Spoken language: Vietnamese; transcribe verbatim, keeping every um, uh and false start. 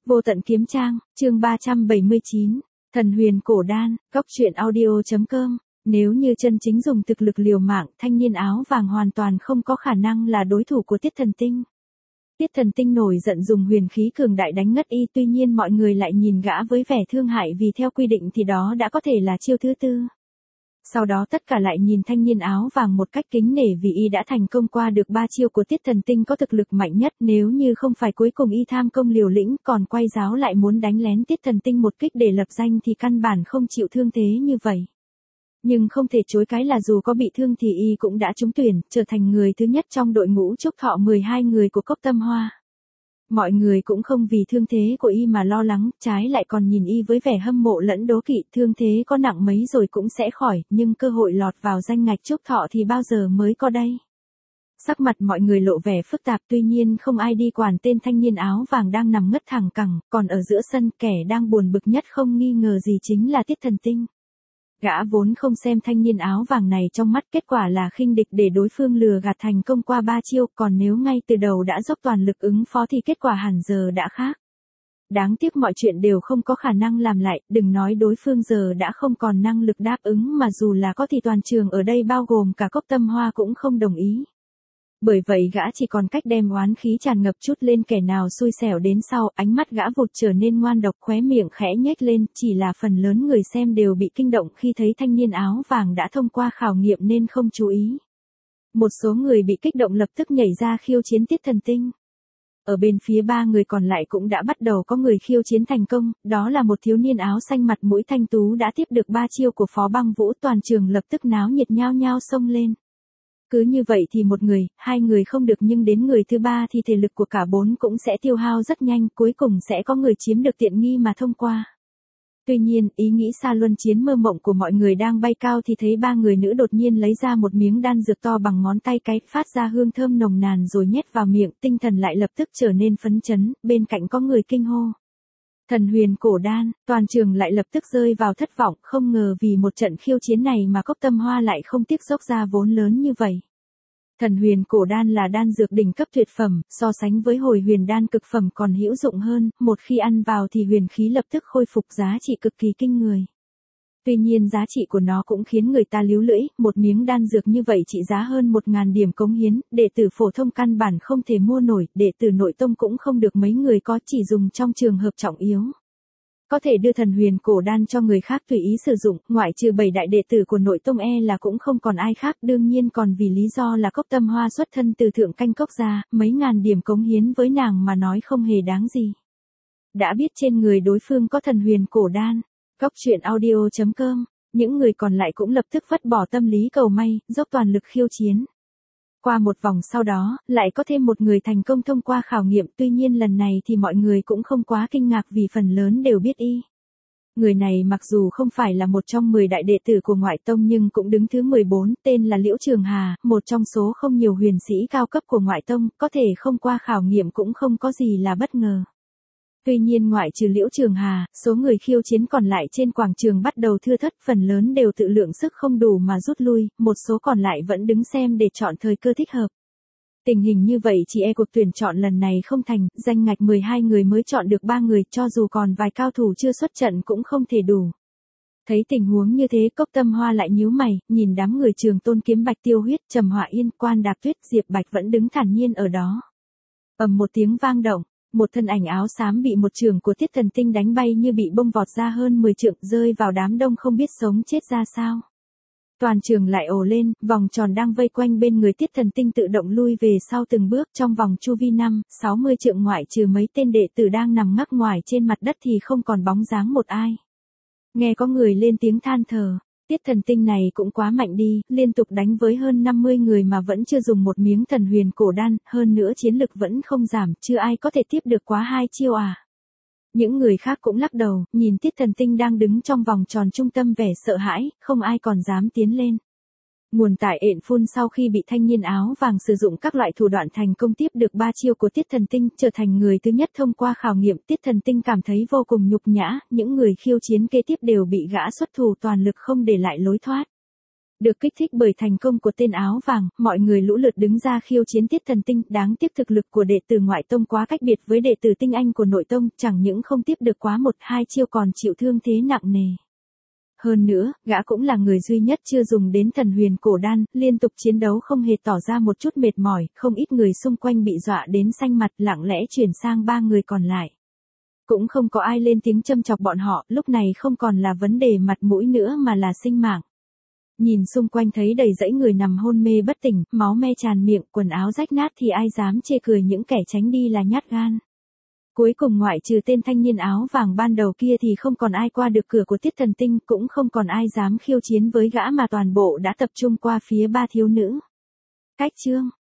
Vô tận kiếm trang, chương ba trăm bảy mươi chín, Thần huyền cổ đan, góc truyện audio.com. Nếu như chân chính dùng thực lực liều mạng, thanh niên áo vàng hoàn toàn không có khả năng là đối thủ của Tiết Thần Tinh. Tiết Thần Tinh nổi giận dùng huyền khí cường đại đánh ngất y, tuy nhiên mọi người lại nhìn gã với vẻ thương hại vì theo quy định thì đó đã có thể là chiêu thứ tư. Sau đó tất cả lại nhìn thanh niên áo vàng một cách kính nể vì y đã thành công qua được ba chiêu của Tiết Thần Tinh có thực lực mạnh nhất, nếu như không phải cuối cùng y tham công liều lĩnh còn quay giáo lại muốn đánh lén Tiết Thần Tinh một kích để lập danh thì căn bản không chịu thương thế như vậy. Nhưng không thể chối cái là dù có bị thương thì y cũng đã trúng tuyển, trở thành người thứ nhất trong đội ngũ chúc thọ mười hai người của Cốc Tâm Hoa. Mọi người cũng không vì thương thế của y mà lo lắng, trái lại còn nhìn y với vẻ hâm mộ lẫn đố kỵ, thương thế có nặng mấy rồi cũng sẽ khỏi, nhưng cơ hội lọt vào danh ngạch chúc thọ thì bao giờ mới có đây. Sắc mặt mọi người lộ vẻ phức tạp, tuy nhiên không ai đi quản tên thanh niên áo vàng đang nằm ngất thẳng cẳng, còn ở giữa sân kẻ đang buồn bực nhất không nghi ngờ gì chính là Tiết Thần Tinh. Gã vốn không xem thanh niên áo vàng này trong mắt, kết quả là khinh địch để đối phương lừa gạt thành công qua ba chiêu, còn nếu ngay từ đầu đã dốc toàn lực ứng phó thì kết quả hẳn giờ đã khác. Đáng tiếc mọi chuyện đều không có khả năng làm lại, đừng nói đối phương giờ đã không còn năng lực đáp ứng mà dù là có thì toàn trường ở đây bao gồm cả Cốc Tâm Hoa cũng không đồng ý. Bởi vậy gã chỉ còn cách đem oán khí tràn ngập chút lên kẻ nào xui xẻo đến sau, ánh mắt gã vụt trở nên ngoan độc, khóe miệng khẽ nhếch lên, chỉ là phần lớn người xem đều bị kinh động khi thấy thanh niên áo vàng đã thông qua khảo nghiệm nên không chú ý. Một số người bị kích động lập tức nhảy ra khiêu chiến Tiết Thần Tinh. Ở bên phía ba người còn lại cũng đã bắt đầu có người khiêu chiến thành công, đó là một thiếu niên áo xanh mặt mũi thanh tú đã tiếp được ba chiêu của Phó Băng Vũ, toàn trường lập tức náo nhiệt nhao nhao xông lên. Cứ như vậy thì một người, hai người không được nhưng đến người thứ ba thì thể lực của cả bốn cũng sẽ tiêu hao rất nhanh, cuối cùng sẽ có người chiếm được tiện nghi mà thông qua. Tuy nhiên, ý nghĩ xa luân chiến mơ mộng của mọi người đang bay cao thì thấy ba người nữ đột nhiên lấy ra một miếng đan dược to bằng ngón tay cái, phát ra hương thơm nồng nàn rồi nhét vào miệng, tinh thần lại lập tức trở nên phấn chấn, bên cạnh có người kinh hô. Thần huyền cổ đan, toàn trường lại lập tức rơi vào thất vọng, không ngờ vì một trận khiêu chiến này mà Cốc Tâm Hoa lại không tiếc dốc ra vốn lớn như vậy. Thần huyền cổ đan là đan dược đỉnh cấp tuyệt phẩm, so sánh với hồi huyền đan cực phẩm còn hữu dụng hơn, một khi ăn vào thì huyền khí lập tức khôi phục, giá trị cực kỳ kinh người. Tuy nhiên giá trị của nó cũng khiến người ta líu lưỡi, một miếng đan dược như vậy trị giá hơn một nghìn điểm cống hiến, đệ tử phổ thông căn bản không thể mua nổi, đệ tử nội tông cũng không được mấy người có, chỉ dùng trong trường hợp trọng yếu. Có thể đưa thần huyền cổ đan cho người khác tùy ý sử dụng, ngoại trừ bảy đại đệ tử của nội tông e là cũng không còn ai khác, đương nhiên còn vì lý do là Cốc Tâm Hoa xuất thân từ thượng canh cốc gia, mấy ngàn điểm cống hiến với nàng mà nói không hề đáng gì. Đã biết trên người đối phương có thần huyền cổ đan. Góc truyện audio.com, những người còn lại cũng lập tức vứt bỏ tâm lý cầu may, dốc toàn lực khiêu chiến. Qua một vòng sau đó, lại có thêm một người thành công thông qua khảo nghiệm, tuy nhiên lần này thì mọi người cũng không quá kinh ngạc vì phần lớn đều biết y. Người này mặc dù không phải là một trong mười đại đệ tử của ngoại tông nhưng cũng đứng thứ mười bốn, tên là Liễu Trường Hà, một trong số không nhiều huyền sĩ cao cấp của ngoại tông, có thể không qua khảo nghiệm cũng không có gì là bất ngờ. Tuy nhiên ngoại trừ Liễu Trường Hà, số người khiêu chiến còn lại trên quảng trường bắt đầu thưa thớt, phần lớn đều tự lượng sức không đủ mà rút lui, một số còn lại vẫn đứng xem để chọn thời cơ thích hợp. Tình hình như vậy chỉ e cuộc tuyển chọn lần này không thành, danh ngạch mười hai người mới chọn được ba người, cho dù còn vài cao thủ chưa xuất trận cũng không thể đủ. Thấy tình huống như thế, Cốc Tâm Hoa lại nhíu mày, nhìn đám người Trường Tôn Kiếm Bạch Tiêu Huyết, Trầm Họa Yên, Quan Đạp Tuyết, Diệp Bạch vẫn đứng thản nhiên ở đó. Ầm một tiếng vang động. Một thân ảnh áo xám bị một trường của Tiết Thần Tinh đánh bay như bị bông vọt ra hơn mười trượng, rơi vào đám đông không biết sống chết ra sao. Toàn trường lại ồ lên, vòng tròn đang vây quanh bên người Tiết Thần Tinh tự động lui về sau từng bước, trong vòng chu vi năm, sáu mươi trượng ngoại trừ mấy tên đệ tử đang nằm ngắc ngoài trên mặt đất thì không còn bóng dáng một ai. Nghe có người lên tiếng than thở. Tiết Thần Tinh này cũng quá mạnh đi, liên tục đánh với hơn năm mươi người mà vẫn chưa dùng một miếng thần huyền cổ đan, hơn nữa chiến lực vẫn không giảm, chưa ai có thể tiếp được quá hai chiêu à. Những người khác cũng lắc đầu, nhìn Tiết Thần Tinh đang đứng trong vòng tròn trung tâm vẻ sợ hãi, không ai còn dám tiến lên. Nguồn tải ện phun sau khi bị thanh niên áo vàng sử dụng các loại thủ đoạn thành công tiếp được ba chiêu của Tiết Thần Tinh, trở thành người thứ nhất thông qua khảo nghiệm. Tiết Thần Tinh cảm thấy vô cùng nhục nhã, những người khiêu chiến kế tiếp đều bị gã xuất thủ toàn lực không để lại lối thoát. Được kích thích bởi thành công của tên áo vàng, mọi người lũ lượt đứng ra khiêu chiến Tiết Thần Tinh, đáng tiếc thực lực của đệ tử ngoại tông quá cách biệt với đệ tử tinh anh của nội tông, chẳng những không tiếp được quá một hai chiêu còn chịu thương thế nặng nề. Hơn nữa, gã cũng là người duy nhất chưa dùng đến thần huyền cổ đan, liên tục chiến đấu không hề tỏ ra một chút mệt mỏi, không ít người xung quanh bị dọa đến xanh mặt, lặng lẽ chuyển sang ba người còn lại. Cũng không có ai lên tiếng châm chọc bọn họ, lúc này không còn là vấn đề mặt mũi nữa mà là sinh mạng. Nhìn xung quanh thấy đầy dãy người nằm hôn mê bất tỉnh, máu me tràn miệng, quần áo rách nát thì ai dám chê cười những kẻ tránh đi là nhát gan. Cuối cùng ngoại trừ tên thanh niên áo vàng ban đầu kia thì không còn ai qua được cửa của Tiết Thần Tinh, cũng không còn ai dám khiêu chiến với gã mà toàn bộ đã tập trung qua phía ba thiếu nữ. Cách chương